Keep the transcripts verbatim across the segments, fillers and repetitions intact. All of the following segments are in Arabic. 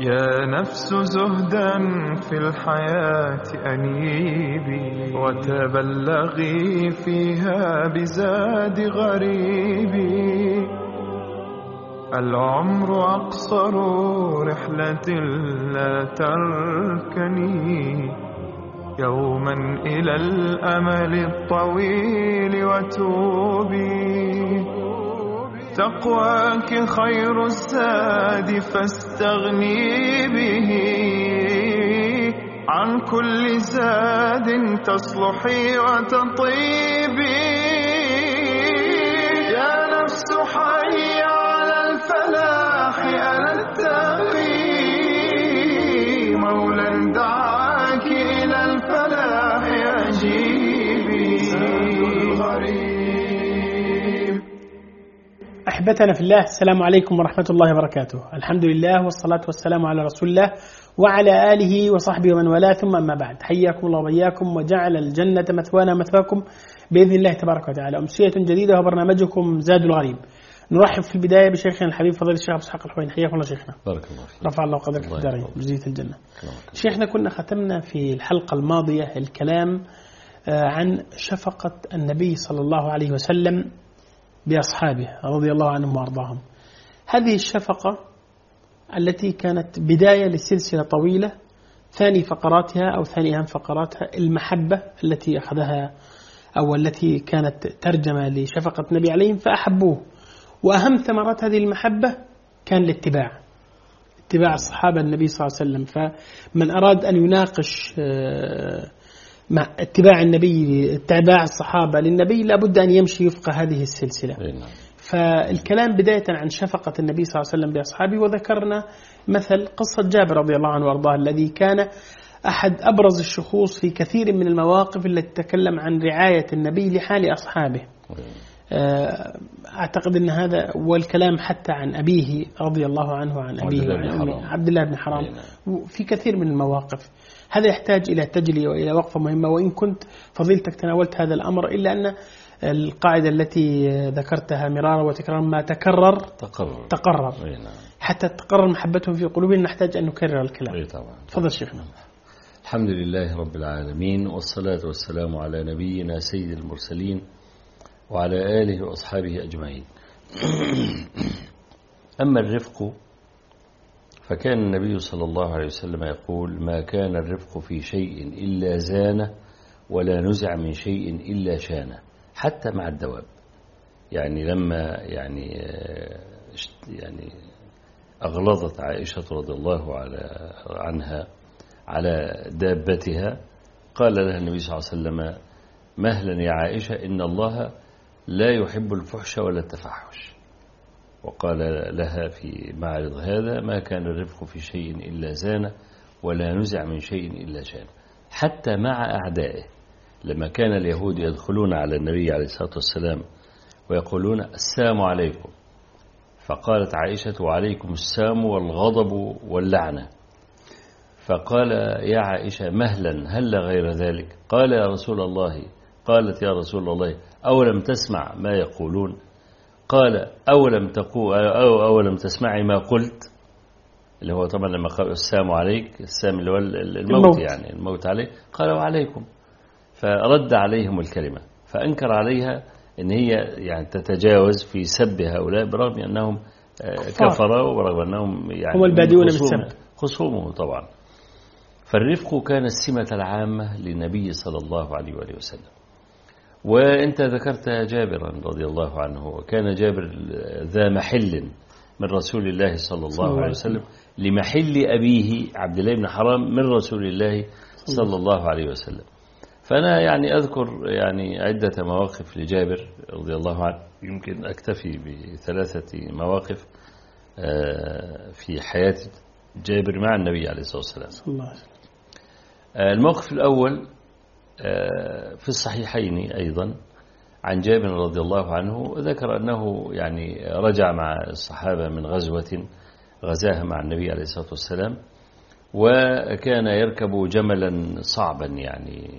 يا نفس زهدا في الحياة أنيبي، وتبلغي فيها بزاد غريبي. العمر أقصر رحلة لا تركني يوما إلى الأمل الطويل وتوبي. تقواك خير الزاد فاستغني به، عن كل زاد تصلحي وتطيبي. يا نفس حي على الفلاح أنا التقي، مولا دعاك إلى الفلاح أجيبي. أحبتنا في الله، السلام عليكم ورحمة الله وبركاته. الحمد لله والصلاة والسلام على رسول الله وعلى آله وصحبه ومن والاه، ثم أما بعد. حياكم الله وإياكم وجعل الجنة مثوانا مثواكم بإذن الله تبارك وتعالى. أمسية جديدة وبرنامجكم زاد الغريب. نرحب في البداية بشيخنا الحبيب فضيلة الشيخ أبو إسحاق الحويني. حياكم الله شيخنا. بارك الله فيك. رفع الله قدرك في الدارين بجزية الجنة. شيخنا، كنا ختمنا في الحلقة الماضية الكلام عن شفقة النبي صلى الله عليه وسلم بأصحابه رضي الله عنهم وأرضاهم. هذه الشفقة التي كانت بداية لسلسلة طويلة، ثاني فقراتها أو ثاني أهم فقراتها المحبة التي أخذها أو التي كانت ترجمة لشفقة النبي عليهم فأحبوه. وأهم ثمرات هذه المحبة كان الاتباع، اتباع الصحابة النبي صلى الله عليه وسلم. فمن أراد أن يناقش مع اتباع النبي، اتباع الصحابة للنبي، لابد أن يمشي وفق هذه السلسلة. فالكلام بداية عن شفقة النبي صلى الله عليه وسلم بأصحابه، وذكرنا مثل قصة جابر رضي الله عنه وارضاه، الذي كان أحد أبرز الشخوص في كثير من المواقف التي تتكلم عن رعاية النبي لحال أصحابه. أعتقد أن هذا والكلام حتى عن أبيه رضي الله عنه وعن أبيه وعن عبد الله بن حرام في كثير من المواقف. هذا يحتاج إلى تجلية وإلى وقفة مهمة، وإن كنت فضيلتك تناولت هذا الأمر، إلا أن القاعدة التي ذكرتها مرارا وتكرارا، ما تكرر تقرر, تقرر. حتى تقرر محبتهم في قلوبنا نحتاج أن نكرر الكلام. تفضل شيخنا. الحمد لله رب العالمين، والصلاة والسلام على نبينا سيد المرسلين وعلى آله وأصحابه أجمعين. أما الرفق فكان النبي صلى الله عليه وسلم يقول: ما كان الرفق في شيء إلا زانه، ولا نزع من شيء إلا شانه، حتى مع الدواب. يعني لما يعني يعني أغلظت عائشة رضي الله عنها على دابتها، قال لها النبي صلى الله عليه وسلم: مهلا يا عائشة، إن الله لا يحب الفحش ولا التفحش. وقال لها في معرض هذا: ما كان الرفق في شيء إلا زانه، ولا نزع من شيء إلا شانه، حتى مع أعدائه. لما كان اليهود يدخلون على النبي عليه الصلاة والسلام ويقولون: السلام عليكم، فقالت عائشة: وعليكم السلام والغضب واللعنة. فقال: يا عائشة مهلا، هل غير ذلك؟ قال: يا رسول الله قالت: يا رسول الله أولم تسمع ما يقولون؟ قال: أولم تقول أو أولم تسمعي ما قلت؟ اللي هو طبعا لما قال السلام عليك، السلام اللي هو الموت, الموت يعني الموت عليه. قال: وعليكم. فرد عليهم الكلمة، فأنكر عليها إن هي يعني تتجاوز في سب هؤلاء، برغم أنهم كفروا ورغم أنهم يعني هم البادئون بالسب، خصومه طبعا. فالرفق كان السمة العامة للنبي صلى الله عليه وآله وسلم. وأنت ذكرت جابرا رضي الله عنه، وكان جابر ذا محل من رسول الله صلى الله عليه وسلم لمحل أبيه عبد الله بن حرام من رسول الله صلى الله عليه وسلم. فأنا يعني أذكر يعني عدة مواقف لجابر رضي الله عنه، يمكن أكتفي بثلاثة مواقف في حياة جابر مع النبي عليه الصلاة والسلام. الموقف الأول في الصحيحين أيضا عن جابر رضي الله عنه، ذكر أنه يعني رجع مع الصحابة من غزوة غزاها مع النبي عليه الصلاة والسلام، وكان يركب جملا صعبا يعني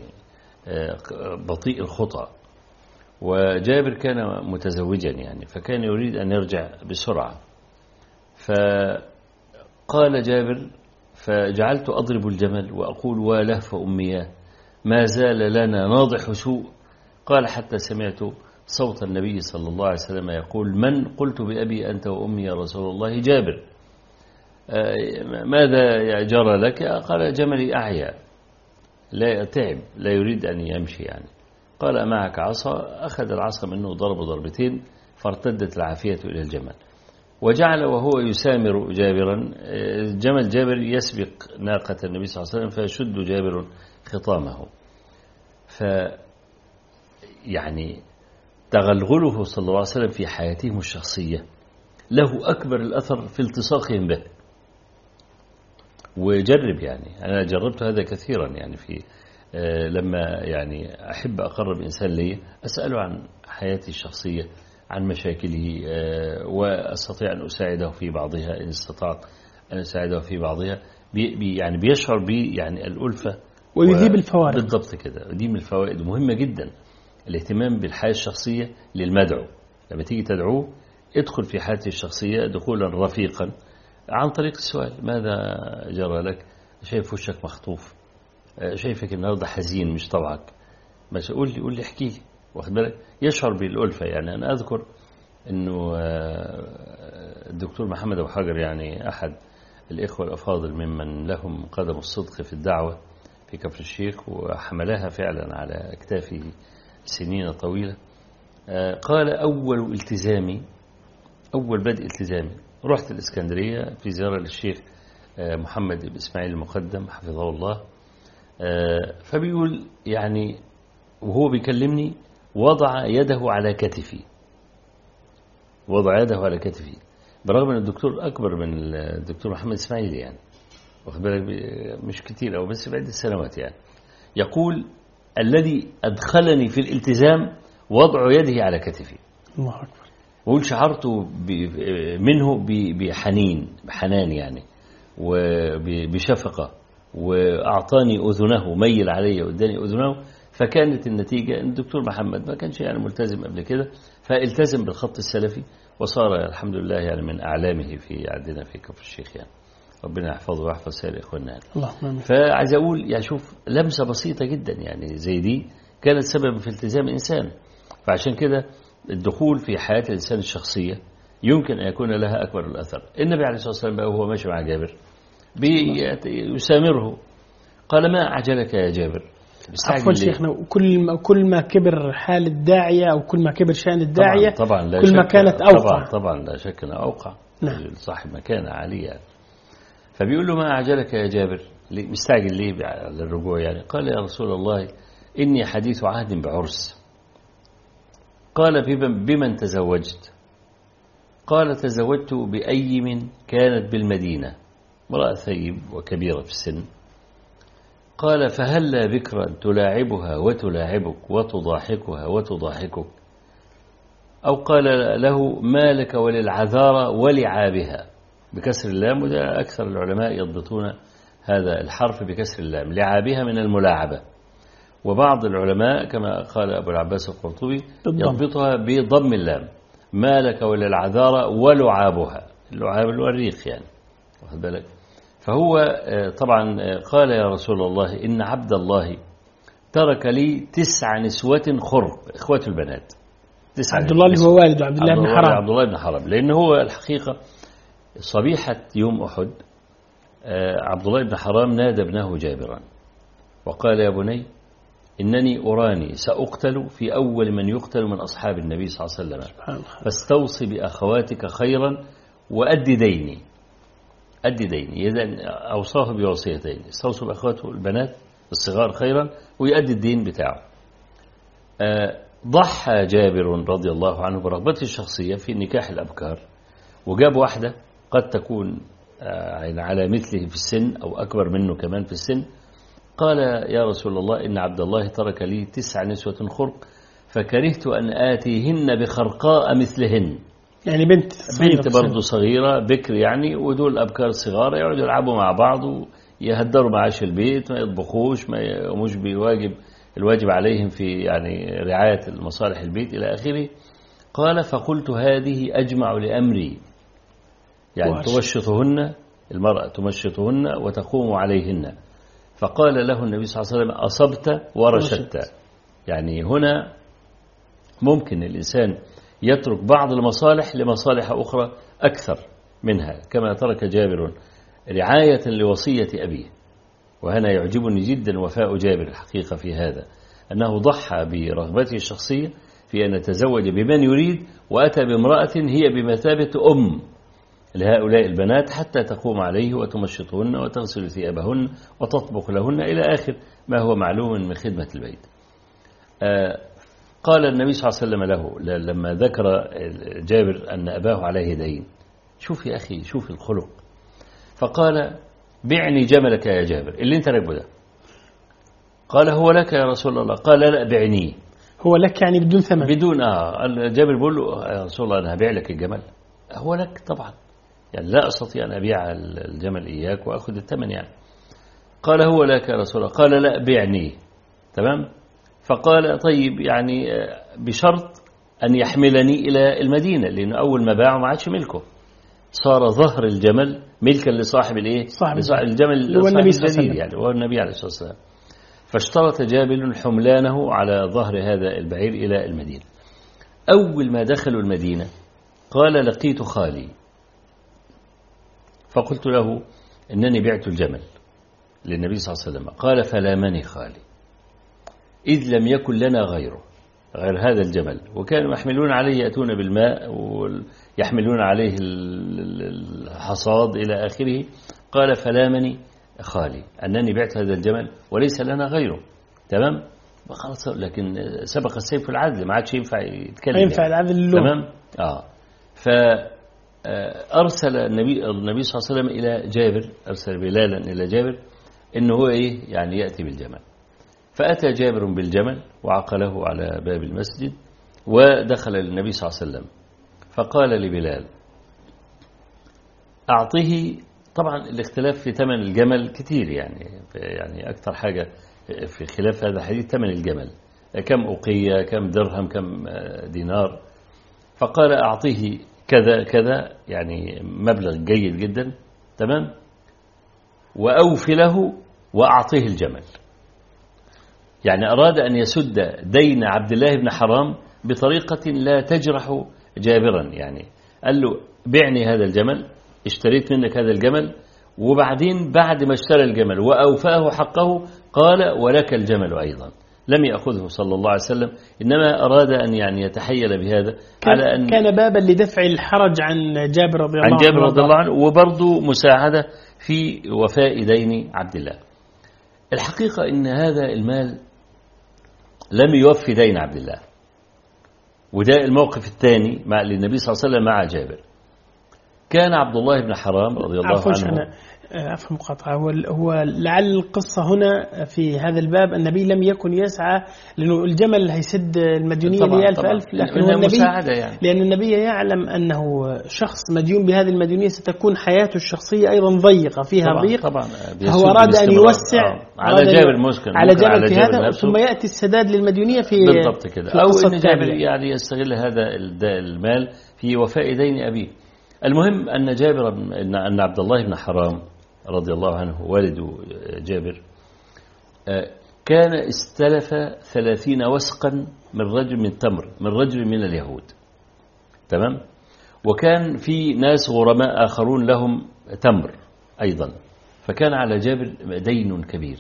بطيء الخطى، وجابر كان متزوجا يعني، فكان يريد أن يرجع بسرعة. فقال قال جابر فجعلت أضرب الجمل وأقول ولهف أمياه ما زال لنا ناضح سوء. قال حتى سمعت صوت النبي صلى الله عليه وسلم يقول من؟ قلت بأبي أنت وأمي يا رسول الله. جابر ماذا جرى لك؟ قال جملي أعيا لا تعب لا يريد أن يمشي يعني. قال معك عصا؟ أخذ العصا منه ضرب ضربتين فارتدت العافية إلى الجمل وجعل وهو يسامر جابرا. جمل جابر يسبق ناقة النبي صلى الله عليه وسلم فيشد جابر خطامه. ف يعني تغلغله صلى الله عليه وسلم في حياتهم الشخصية له أكبر الأثر في التصاقهم به. وجرب يعني أنا جربت هذا كثيرا يعني في آه لما يعني أحب أقرب إنسان لي أسأله عن حياتي الشخصية عن مشاكله آه وأستطيع أن أساعده في بعضها إن استطعت أن أساعده في بعضها بي بي يعني بيشعر بي يعني الألفة ويذيب الفوارق. بالضبط كده. ودي من الفوائد مهمة جدا الاهتمام بالحياة الشخصية للمدعو. لما تيجي تدعوه ادخل في حياته الشخصية دخولا رفيقا عن طريق السؤال ماذا جرى لك؟ شايف وشك مخطوف، شايفك النهارده حزين مش طبعك، بس قول لي قول لي احكي لي، واخد بالك؟ يشعر بالألفة. يعني أنا أذكر إنه الدكتور محمد أبو حجر يعني أحد الإخوة الأفاضل ممن لهم قدم الصدق في الدعوة في كفر الشيخ وحملها فعلا على أكتافه سنين طويلة. قال أول التزامي أول بدء التزامي رحت الإسكندرية في زيارة للشيخ محمد بن إسماعيل المقدم حفظه الله. فبيقول يعني وهو بيكلمني وضع يده على كتفي وضع يده على كتفي برغم أن الدكتور أكبر من الدكتور محمد إسماعيل يعني، واخد بالك؟ مش كتير أو بس بعد السنوات يعني. يقول الذي أدخلني في الالتزام وضع يده على كتفي. الله أكبر. وقول شعرت منه بحنين بحنان يعني وبشفقة وأعطاني أذنه ميل علي واداني أذنه. فكانت النتيجة أن الدكتور محمد ما كانش يعني ملتزم قبل كده فالتزم بالخط السلفي وصار الحمد لله يعني من أعلامه في عندنا في كفر الشيخ يعني. ربنا يحفظه ويحفظ سائر إخواننا يعني. اللهم. فعايز أقول يعني شوف لمسة بسيطة جدا يعني زي دي كانت سبب في التزام إنسان. فعشان كده الدخول في حياة الإنسان الشخصية يمكن أن يكون لها أكبر الأثر. النبي عليه الصلاة والسلام بقى وهو ماشي مع جابر بيسامره قال ما أعجلك يا جابر؟ عفوا شيخنا، كل ما كل ما كبر حال الداعية أو كل ما كبر شأن الداعية طبعا, طبعا لا كل ما كانت أوقع. طبعا, طبعا لا شك أنها أوقع. نعم. صاحب مكانة عالية. فبيقول له ما أعجلك يا جابر؟ مستعجل ليه للرجوع يعني؟ قال يا رسول الله إني حديث عهد بعرس. قال بمن تزوجت؟ قال تزوجت بأيم كانت بالمدينة، امرأة ثيب وكبيرة في السن. قال فهلا بكرا تلاعبها وتلاعبك وتضاحكها وتضاحكك؟ أو قال له ما لك وللعذارى ولعابها بكسر اللام، وده أكثر العلماء يضبطون هذا الحرف بكسر اللام، لعابها من الملاعبة. وبعض العلماء كما قال أبو العباس القرطبي يضبطها بضم اللام، ما لك وللعذارى ولعابها، اللعاب الوريق يعني، واخد بالك؟ فهو طبعا قال يا رسول الله إن عبد الله ترك لي تسع نسوة خرق، إخوات البنات. عبد الله اللي هو والد عبد الله بن حرام. عبد الله بن حرام، لأن هو الحقيقة صبيحة يوم أحد عبد الله بن حرام نادى ابنه جابرا وقال يا بني إنني أراني سأقتل في أول من يقتل من أصحاب النبي صلى الله عليه وسلم، فاستوصي بأخواتك خيرا وأدي ديني. أدي ديني، إذن أوصاه بوصيتين، استوصوا بأخواته البنات الصغار خيرا ويؤدي الدين بتاعه. ضحى جابر رضي الله عنه برغبته الشخصية في نكاح الأبكار، وجاب واحدة قد تكون على مثله في السن أو أكبر منه كمان في السن. قال يا رسول الله إن عبد الله ترك لي تسع نسوة خرق فكرهت أن آتيهن بخرقاء مثلهن، يعني بنت صغيرة بنت برضو صغيرة بكر يعني، ودول أبكار صغار يقعدوا يلعبوا مع بعض ويهدروا معاش البيت، ما يطبخوش، ما يقوموش بواجب الواجب عليهم في يعني رعاية المصالح البيت إلى آخره. قال فقلت هذه أجمع لأمري، يعني توشطهن المرأة تمشطهن وتقوم عليهن. فقال له النبي صلى الله عليه وسلم أصبت ورشدت. يعني هنا ممكن الإنسان يترك بعض المصالح لمصالح أخرى أكثر منها، كما ترك جابر رعاية لوصية أبيه. وهنا يعجبني جدا وفاء جابر الحقيقة في هذا، أنه ضحى برغبته الشخصية في أن يتزوج بمن يريد، وأتى بامرأة هي بمثابة أم لهؤلاء البنات حتى تقوم عليه وتمشطهن وتغسل ثيابهن وتطبخ لهن إلى آخر ما هو معلوم من خدمة البيت. آه قال النبي صلى الله عليه وسلم له لما ذكر جابر أن أباه عليه دين، شوف يا أخي شوف الخلق، فقال بعني جملك يا جابر اللي انت راكبه ده. قال هو لك يا رسول الله. قال لا بعنيه. هو لك يعني بدون ثمن؟ بدون. آه جابر بيقول له يا رسول الله أنا هبيع لك الجمل. هو لك طبعا، يعني لا أستطيع أن أبيع الجمل إياك وأخذ الثمن يعني. قال هو لك يا رسول الله. قال لا بعنيه. تمام. فقال طيب يعني بشرط أن يحملني إلى المدينة، لأنه أول ما باعه ما عادش ملكه، صار ظهر الجمل ملكا لصاحب الإيه؟ صاحب لصاحب الجمل هو النبي صلى الله عليه وسلم، يعني هو النبي عليه الصلاة والسلام. فاشترط جابر حملانه على ظهر هذا البعير إلى المدينة. أول ما دخلوا المدينة قال لقيت خالي، فقلت له إنني بعت الجمل للنبي صلى الله عليه وسلم. قال فلامني خالي إذ لم يكن لنا غيره غير هذا الجمل، وكانوا يحملون عليه يأتون بالماء ويحملون عليه الحصاد إلى آخره. قال فلامني خالي أنني بعت هذا الجمل وليس لنا غيره. تمام. خلاص، لكن سبق السيف العدل، ما عادش ينفع يتكلم، ينفع يعني. العدل اللون. تمام. آه فأرسل النبي النبي صلى الله عليه وسلم إلى جابر، أرسل بلالا إلى جابر إنه هو إيه يعني يأتي بالجمل. فأتى جابر بالجمل وعقله على باب المسجد ودخل النبي صلى الله عليه وسلم، فقال لبلال أعطيه. طبعا الاختلاف في ثمن الجمل كثير، يعني يعني أكثر حاجة في خلاف هذا الحديث ثمن الجمل، كم أوقية، كم درهم، كم دينار. فقال أعطيه كذا كذا، يعني مبلغ جيد جدا. تمام. وأوفي له وأعطيه الجمل. يعني أراد أن يسد دين عبد الله بن حرام بطريقة لا تجرح جابرا. يعني قال له بعني هذا الجمل، اشتريت منك هذا الجمل، وبعدين بعد ما اشترى الجمل وأوفاه حقه قال ولك الجمل أيضا. لم يأخذه صلى الله عليه وسلم، إنما أراد أن يعني يتحيل بهذا على أن كان بابا لدفع الحرج عن جابر رضي الله عنه، عن جابر رضي الله عنه، وبرضه مساعدة في وفاء دين عبد الله. الحقيقة إن هذا المال لم يوفي دين عبد الله، وده الموقف الثاني مع النبي صلى الله عليه وسلم مع جابر. كان عبد الله بن حرام رضي الله عنه. أنا أفهم مقاطعة. هو هو لعل القصة هنا في هذا الباب النبي لم يكن يسعى، لأنه الجمل هيسد المديونية ل ألف ألف، لكن هو النبي يعني. لأن النبي يعلم أنه شخص مديون بهذه المديونية ستكون حياته الشخصية أيضا ضيقة فيها طبعا ضيق. طبعا فهو أراد أن يوسع آه. على جابر مسكن على جابر في هذا، ثم يأتي السداد للمديونية في بالضبط كده، أو أن جابر يعني يستغل هذا المال في وفاء دين أبيه. المهم أن جابر أن عبد الله بن حرام رضي الله عنه والد جابر كان استلف ثلاثين وسقا من رجل من تمر من رجل من اليهود. تمام. وكان في ناس غرماء آخرون لهم تمر أيضا، فكان على جابر دين كبير.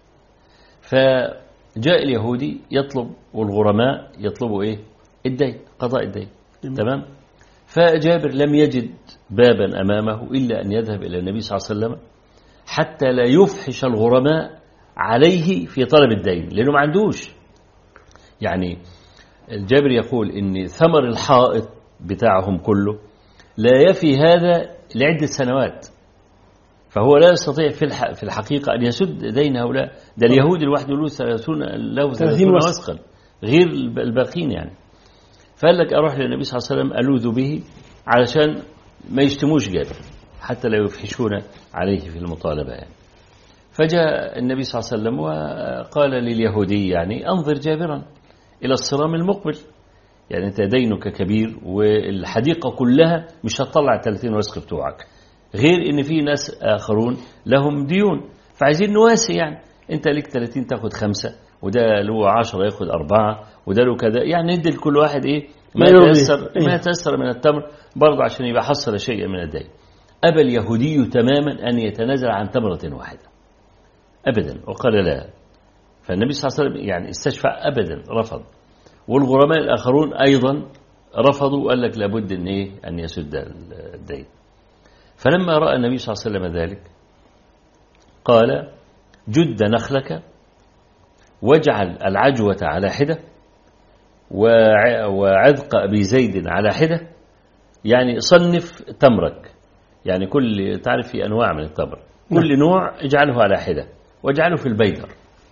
فجاء اليهودي يطلب والغرماء يطلبوا إيه؟ الدين، قضاء الدين. تمام. فجابر لم يجد بابا أمامه إلا أن يذهب إلى النبي صلى الله عليه وسلم حتى لا يفحش الغرماء عليه في طلب الدين، لأنه ما عندوش. يعني الجابر يقول إن ثمر الحائط بتاعهم كله لا يفي هذا لعدة سنوات، فهو لا يستطيع في الحقيقة أن يسد دين هؤلاء. ده اليهود الواحد له ثلاثين وسقا غير الباقين يعني. فقال لك أروح للنبي صلى الله عليه وسلم ألوذ به علشان ما يشتموش جابر حتى لا يفحشون عليه في المطالبة يعني. فجاء النبي صلى الله عليه وسلم وقال لليهودي يعني أنظر جابرا إلى الصرام المقبل، يعني أنت دينك كبير والحديقة كلها مش هتطلع ثلاثين وسق بتوعك، غير إن في ناس آخرون لهم ديون، فعايزين نواسي يعني. أنت ليك ثلاثين تاخد خمسة، وده له عشرة ياخد أربعة، وده له كذا، يعني ندي لكل واحد إيه ما يتيسر ما يتيسر من التمر برضه عشان يبقى حصل شيئا من الدين. أبى اليهودي تماما أن يتنازل عن تمرة واحدة أبدا، وقال لا. فالنبي صلى الله عليه وسلم يعني استشفع أبدا، رفض. والغرماء الآخرون أيضا رفضوا وقال لك لابد أن إيه أن يسد الدين. فلما رأى النبي صلى الله عليه وسلم ذلك قال جد نخلك واجعل العجوة على حدة وعذق أبي زيد على حدة، يعني صنف تمرك، يعني كل تعرف في أنواع من التمر، كل نوع اجعله على حدة واجعله في البيدر.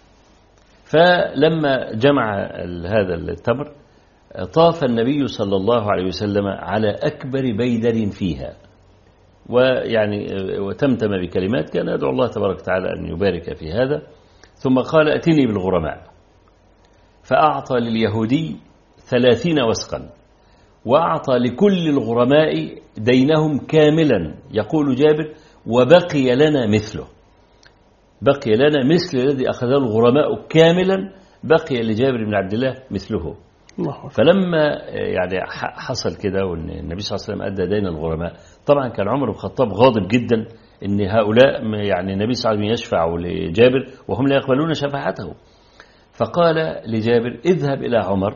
فلما جمع هذا التمر طاف النبي صلى الله عليه وسلم على أكبر بيدر فيها، ويعني وتمتم بكلمات كان يدعو الله تبارك وتعالى أن يبارك في هذا. ثم قال ائتني بالغرماء، فأعطى لليهودي ثلاثين وسقا، وأعطى لكل الغرماء دينهم كاملا. يقول جابر وبقي لنا مثله، بقي لنا مثل الذي أخذه الغرماء كاملا، بقي لجابر بن عبد الله مثله. فلما يعني حصل كده وان النبي صلى الله عليه وسلم أدى دين الغرماء، طبعا كان عمر بن الخطاب غاضب جدا ان هؤلاء يعني النبي صلى الله عليه وسلم يشفع لجابر وهم لا يقبلون شفاعته. فقال لجابر اذهب إلى عمر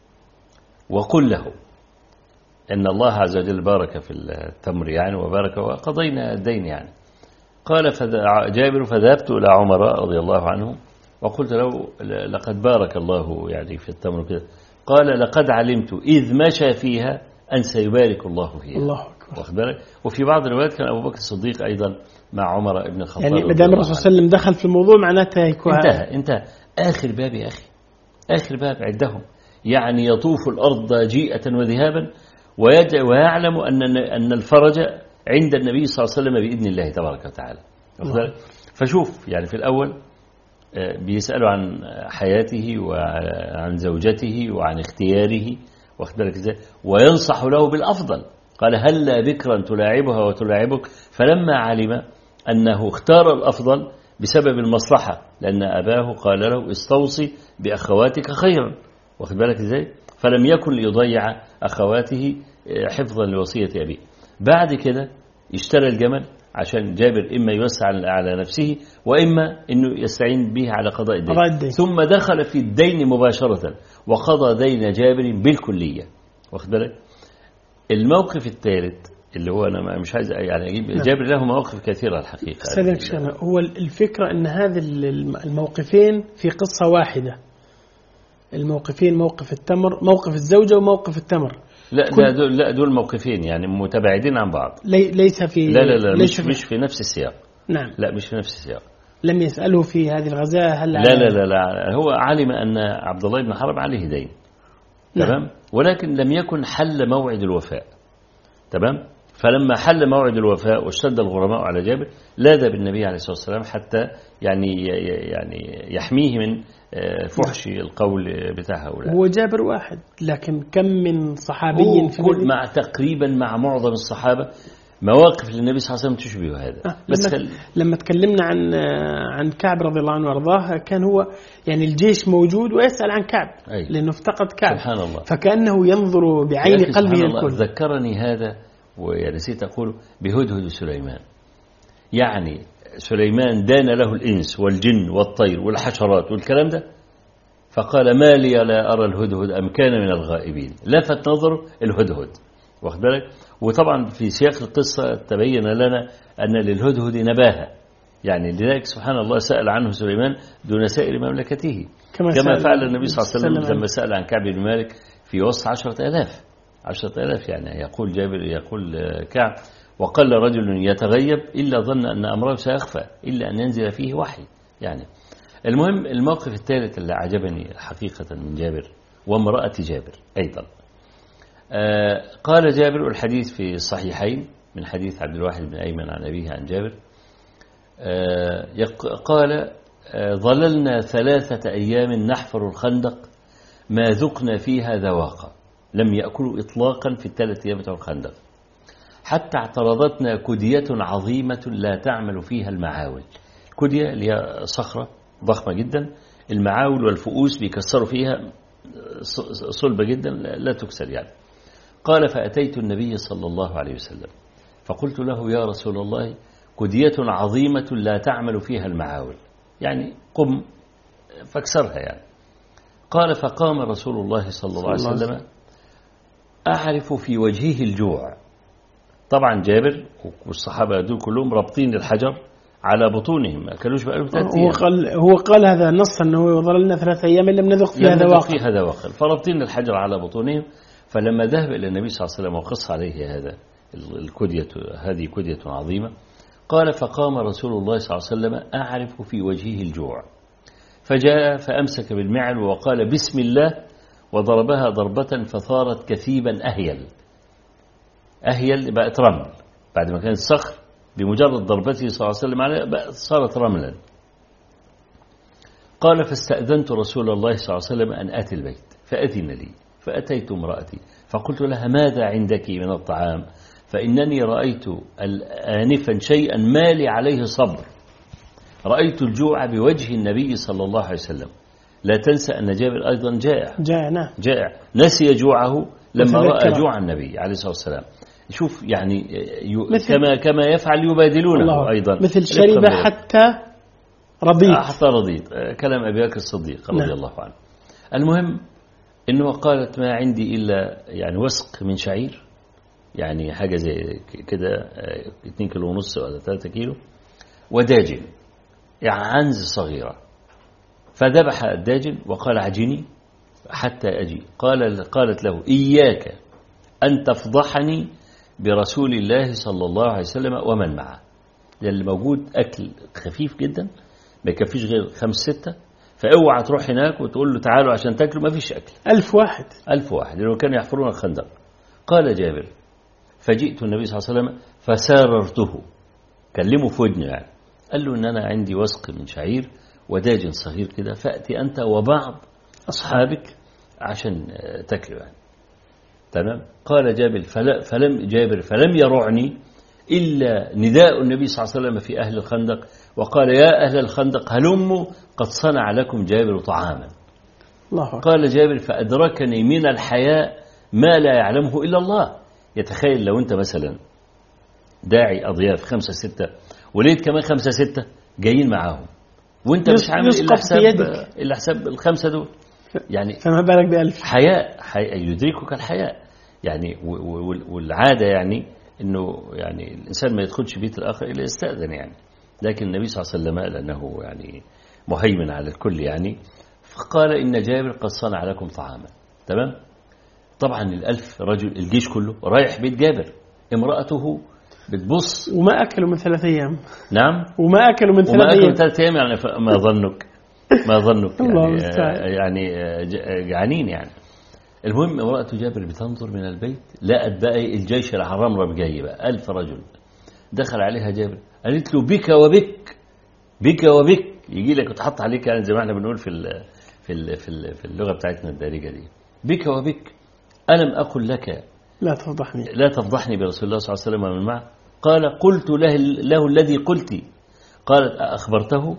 وقل له ان الله عز وجل بارك في التمر يعني وبارك وقضينا الدين يعني. قال جابر فذهبت إلى عمر رضي الله عنه وقلت له لقد بارك الله يعني في التمر كده. قال لقد علمت إذ مشى فيها أن سيبارك الله فيها. الله أكبر. واخد بالك. وفي بعض الروايات كان أبو بكر الصديق أيضا مع عمر بن الخطاب، يعني ما دام الرسول صلى الله عليه وسلم دخل في الموضوع معناته يكون انتهى انتهى آخر باب يا أخي، آخر باب عندهم، يعني يطوف الأرض جيئة وذهابا ويعلم أن أن الفرج عند النبي صلى الله عليه وسلم بإذن الله تبارك وتعالى. فشوف يعني في الأول بيسألوا عن حياته وعن زوجته وعن اختياره واخد بالك ازاي، وينصح له بالأفضل. قال هلا بكرا تلاعبها وتلاعبك، فلما علم أنه اختار الأفضل بسبب المصلحة لأن أباه قال له استوصي بأخواتك خيرا واخد بالك ازاي، فلم يكن ليضيع أخواته حفظا لوصية أبيه. بعد كده اشترى الجمل عشان جابر إما يوسع على نفسه وإما أنه يستعين به على قضاء الدين. الدين ثم دخل في الدين مباشرة وقضى دين جابر بالكلية واخد بالك. الموقف الثالث اللي هو أنا مش عايز يعني أجيب جابر له مواقف كثيرة الحقيقة. هو الفكرة أن هذه الموقفين في قصة واحدة، الموقفين موقف التمر، موقف الزوجة وموقف التمر. لا لا دول, لا دول موقفين يعني متباعدين عن بعض. لي ليس في لا لا لا مش, في مش في نفس السياق. نعم لا مش في نفس السياق. لم يسأله في هذه الغزاة هل لا لا لا لا هو علم أن عبد الله بن حرب عليه دين. نعم. تمام. ولكن لم يكن حل موعد الوفاء. تمام. فلما حل موعد الوفاء واشتد الغرماء على جابر لاذ بالنبي عليه الصلاة والسلام حتى يعني يعني يحميه من فحش القول بتاع هؤلاء. هو جابر واحد لكن كم من صحابي في كل مع تقريبا مع معظم الصحابة مواقف للنبي صلى الله عليه وسلم تشبه هذا. آه بس لما, خل... لما تكلمنا عن عن كعب رضي الله عنه وارضاه كان هو يعني الجيش موجود ويسأل عن كعب أي. لأنه افتقد كعب سبحان الله، فكأنه ينظر بعين قلبه الكل. ذكرني هذا ونسيت أقول بهدهد سليمان. يعني سليمان دان له الإنس والجن والطير والحشرات والكلام ده، فقال ما لي لا أرى الهدهد أم كان من الغائبين، لفت نظر الهدهد واخد بالك. وطبعا في سياق القصة تبين لنا أن للهدهد نباهة، يعني لذلك سبحان الله سأل عنه سليمان دون سائر مملكته كما, كما فعل النبي صلى الله عليه وسلم لما سأل عن كعب بن مالك في وسط عشرة آلاف عشرة آلاف. يعني يقول جابر يقول كعب وقل رجل يتغيب إلا ظن أن أمره سيخفى إلا أن ينزل فيه وحي. يعني المهم الموقف الثالث اللي عجبني حقيقة من جابر وامرأة جابر أيضا. آه قال جابر الحديث في الصحيحين من حديث عبد الواحد بن أيمن عن أبيه عن جابر آه قال آه ظللنا ثلاثة أيام نحفر الخندق ما ذقنا فيها ذواقا، لم يأكلوا إطلاقا في الثلاث أيام بتوع الخندق، حتى اعترضتنا كدية عظيمة لا تعمل فيها المعاول. كدية اللي هي صخرة ضخمة جدا، المعاول والفؤوس بيكسروا فيها صلبة جدا لا تكسر يعني. قال فأتيت النبي صلى الله عليه وسلم فقلت له يا رسول الله كدية عظيمة لا تعمل فيها المعاول، يعني قم فاكسرها يعني. قال فقام رسول الله صلى الله عليه وسلم أعرف في وجهه الجوع. طبعا جابر والصحابة دول كلهم رابطين الحجر على بطونهم، ما كانوش بقالهم ثلاث أيام. هو قال هو قال هذا نصا أنه ظللنا ثلاث أيام لم نذق فيها ذواقا، فيها ذواقا، فرابطين الحجر على بطونهم. فلما ذهب إلى النبي صلى الله عليه وسلم وقص عليه هذا الكدية، هذه كدية عظيمة، قال فقام رسول الله صلى الله عليه وسلم أعرف في وجهه الجوع، فجاء فأمسك بالمعل وقال بسم الله وضربها ضربة فصارت كثيبا أهيل. أهيل بقت رمل، بعد ما كانت صخر بمجرد ضربته صلى الله عليه وسلم عليها صارت رملا. قال فاستأذنت رسول الله صلى الله عليه وسلم أن أتي البيت فأذن لي، فأتيت امرأتي فقلت لها ماذا عندك من الطعام، فإنني رأيت آنفا شيئا ما لي عليه صبر، رأيت الجوع بوجه النبي صلى الله عليه وسلم. لا تنسى أن جابر أيضا جائع جائع نعم جائع نسي جوعه لما رأى جوع النبي عليه الصلاة والسلام. شوف يعني كما كما يفعل يبادلونه أيضا، مثل شرب حتى رضيت حتى رضيت، كلام أبي بكر الصديق رضي الله عنه. المهم إنه قالت ما عندي إلا يعني وسق من شعير، يعني حاجة زي كده اتنين كيلو ونص ولا ثلاثة كيلو، وداجن يعني عنز صغيرة. فذبح الداجن وقال عجيني حتى أجي. قال قالت له إياك أن تفضحني برسول الله صلى الله عليه وسلم ومن معه، لأن اللي موجود أكل خفيف جدا ما يكفيش غير خمس ستة، فاوعى تروح هناك وتقول له تعالوا عشان تاكلوا، ما فيش أكل. ألف واحد ألف واحد لأنه كانوا يحفرون الخندق. قال جابر فجئت النبي صلى الله عليه وسلم فساررته، كلمه في ودنه يعني، قال له إن أنا عندي وسق من شعير وداجن صغير كده، فأتي أنت وبعض أصحابك عشان تاكلوا يعني. تمام. قال جابر فل... فلم جابر فلم يرعني إلا نداء النبي صلى الله عليه وسلم في أهل الخندق، وقال يا أهل الخندق هلموا قد صنع لكم جابر طعاما. الله. قال جابر فأدركني من الحياء ما لا يعلمه إلا الله. يتخيل لو أنت مثلا داعي أضياف خمسة ستة وليت كمان خمسة ستة جايين معاهم وانت مش عامل إلا حساب إلا حساب الخمسة دول، يعني فما بالك بألف. حياء, حياء يدركك الحياء يعني. والعادة يعني إنه يعني الإنسان ما يدخلش بيت الآخر إلا يستأذن يعني، لكن النبي صلى الله عليه وسلم لأنه يعني مهيمن على الكل يعني، فقال إن جابر قد صنع لكم طعاما. تمام. طبعا الألف رجل الجيش كله رايح بيت جابر، امرأته بتبص وما أكلوا من ثلاث أيام. نعم. وما أكلوا من ثلاث وما أيام. أكلوا من ثلاث أيام يعني ما ظنك ما ظنك يعني, يعني جعانين يعني. المهم امرأة جابر بتنظر من البيت، لقت بقى الجيش العرمرم جاي بقى ألف رجل. دخل عليها جابر قالت له بك وبك بك وبك، يجي لك وتحط عليك يعني زي ما احنا بنقول في ال في ال في, ال في اللغة بتاعتنا الدارجة دي، بك وبك ألم أقل لك لا تفضحني لا تفضحني برسول الله صلى الله عليه وسلم ومن معه. قال قلت له, له الذي قلت. قالت أخبرته؟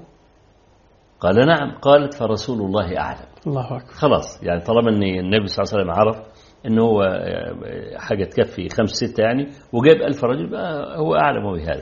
قال نعم. قالت فرسول الله أعلم. الله أكبر. خلاص يعني طالما أن النبي صلى الله عليه وسلم عرف أنه هو حاجة تكفي خمس ستة يعني وجاب ألف رجل هو أعلم بهذا.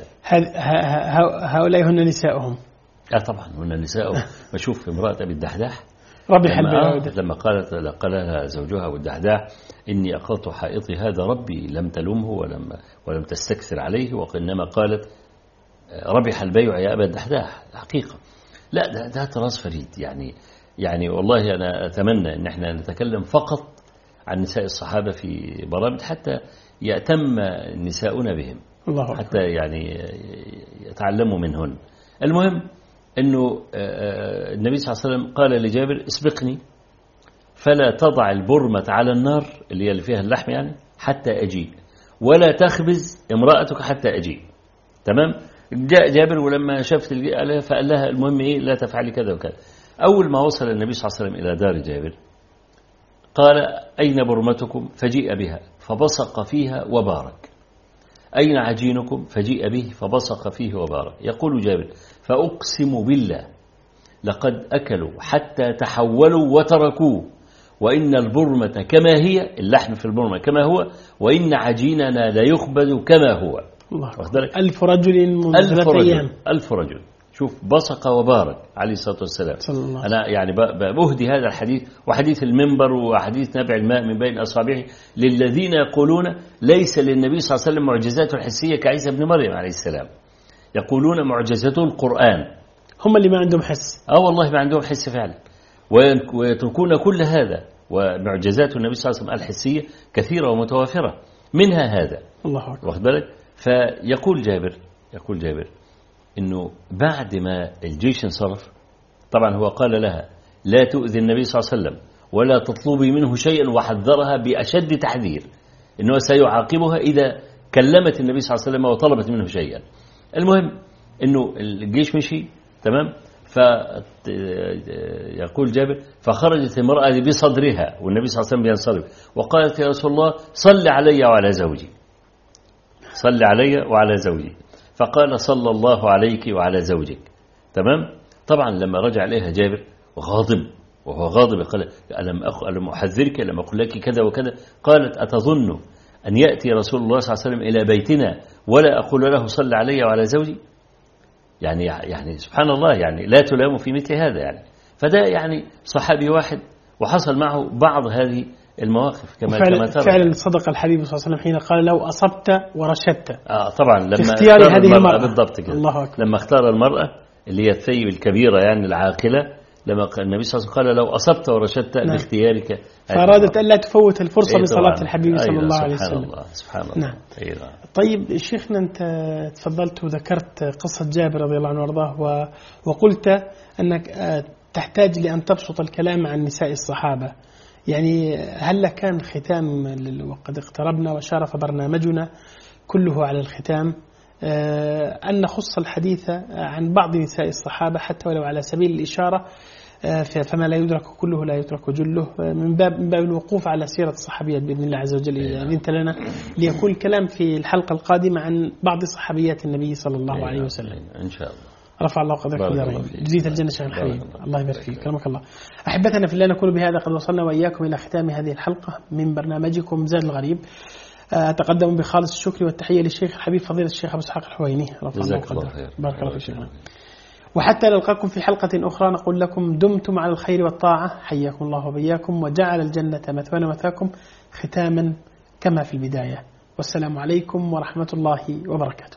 هؤلاء هن نساؤهم. آه طبعا هن نساؤهم. بشوف امرأة أبي الدحداح ربح لما, البيع لما قالت قال لها زوجها أبو الدحداح إني أقلت حائطي هذا ربي، لم تلمه ولم ولم تستكثر عليه، وإنما قالت ربح البيع يا أبا الدحداح. حقيقة لا ده, ده تراث فريد يعني. يعني والله أنا أتمنى أن احنا نتكلم فقط عن نساء الصحابة في برامج حتى يأتم نساؤنا بهم، الله حتى يعني يتعلموا منهن. المهم أنه النبي صلى الله عليه وسلم قال لجابر اسبقني فلا تضع البرمة على النار اللي هي اللي فيها اللحم يعني حتى أجيء، ولا تخبز امرأتك حتى أجيء. تمام. جاء جابر ولما شافت قالها فقال لها المهم إيه لا تفعلي كذا وكذا. أول ما وصل النبي صلى الله عليه وسلم إلى دار جابر قال أين برمتكم؟ فجيء بها فبصق فيها وبارك. أين عجينكم؟ فجيء به فبصق فيه وبارك. يقول جابر فأقسم بالله لقد أكلوا حتى تحولوا وتركوه، وإن البرمة كما هي، اللحم في البرمة كما هو، وإن عجيننا لا يخبز كما هو. الله ألف رجل منذ ألف رجل, أيام. ألف رجل. شوف بصق وبارك عليه الصلاة والسلام. أنا يعني بأهدي هذا الحديث وحديث المنبر وحديث نبع الماء من بين أصابعه للذين يقولون ليس للنبي صلى الله عليه وسلم معجزات حسية كعيسى بن مريم عليه السلام، يقولون معجزته القرآن. هم اللي ما عندهم حس. آه والله ما عندهم حس فعلا، ويتركون كل هذا. ومعجزات النبي صلى الله عليه وسلم الحسية كثيرة ومتوافرة، منها هذا. الله أكبر. واخد بالك؟ فيقول جابر يقول جابر إنه بعد ما الجيش انصرف، طبعا هو قال لها لا تؤذي النبي صلى الله عليه وسلم ولا تطلبي منه شيئا، وحذرها بأشد تحذير إنه سيعاقبها إذا كلمت النبي صلى الله عليه وسلم وطلبت منه شيئا. المهم إنه الجيش مشي تمام. فيقول جابر فخرجت المرأة بصدرها والنبي صلى الله عليه وسلم بينصرف، وقالت يا رسول الله صل علي وعلى زوجي، صل علي وعلى زوجي. فقال صلى الله عليك وعلى زوجك. تمام. طبعا لما رجع إليها جابر وغاضب، وهو غاضب قال ألم, أخ... ألم أحذرك، لم أقول لك كذا وكذا؟ قالت أتظن أن يأتي رسول الله صلى الله عليه وسلم إلى بيتنا ولا أقول له صل علي وعلى زوجي؟ يعني يعني سبحان الله، يعني لا تلام في مثل هذا. يعني فده يعني صحابي واحد وحصل معه بعض هذه المواقف كما فعلا, كما ترى. فعلا صدق الحبيب صلى الله عليه وسلم حين قال لو أصبت ورشدت. آه طبعا لما اختيار اختار هذه المرأة, المرأة بالضبط كده. الله أكبر. لما اختار المرأة اللي هي الثيب الكبيرة يعني العاقلة، لما النبي صلى الله عليه وسلم قال لو أصبت ورشدت نعم. باختيارك، فأرادت ألا تفوت الفرصة أيه لصلاة الحبيب صلى أيه الله عليه سبحان وسلم. الله سبحان الله. نعم. أيه. طيب شيخنا، أنت تفضلت وذكرت قصة جابر رضي الله عنه وارضاه، وقلت أنك تحتاج لأن تبسط الكلام عن نساء الصحابة. يعني هل كان ختام، وقد اقتربنا وشارف برنامجنا كله على الختام، أن نخص الحديث عن بعض نساء الصحابة حتى ولو على سبيل الإشارة، فما لا يدرك كله لا يترك جله، من باب من باب الوقوف على سيرة الصحابيات بإذن الله عز وجل إذا أذنت لنا، ليكون الكلام في الحلقة القادمة عن بعض صحابيات النبي صلى الله عليه وسلم إن شاء الله. رفع الله قدرك ودارين، جزيت الجنة شيخ الحبيب، الله يبارك فيك، كرمك الله. أحبتنا في الله، نقول بهذا قد وصلنا وإياكم إلى ختام هذه الحلقة من برنامجكم زاد الغريب. أتقدم بخالص الشكر والتحية للشيخ الحبيب فضيلة الشيخ أبو إسحاق الحويني، رفع الله قدرك، بارك الله فيك شيخنا. وحتى نلقاكم في حلقة أخرى نقول لكم دمتم على الخير والطاعة، حياكم الله وبياكم، وجعل الجنة مثوانا ومثواكم، ختاما كما في البداية. والسلام عليكم ورحمة الله وبركاته.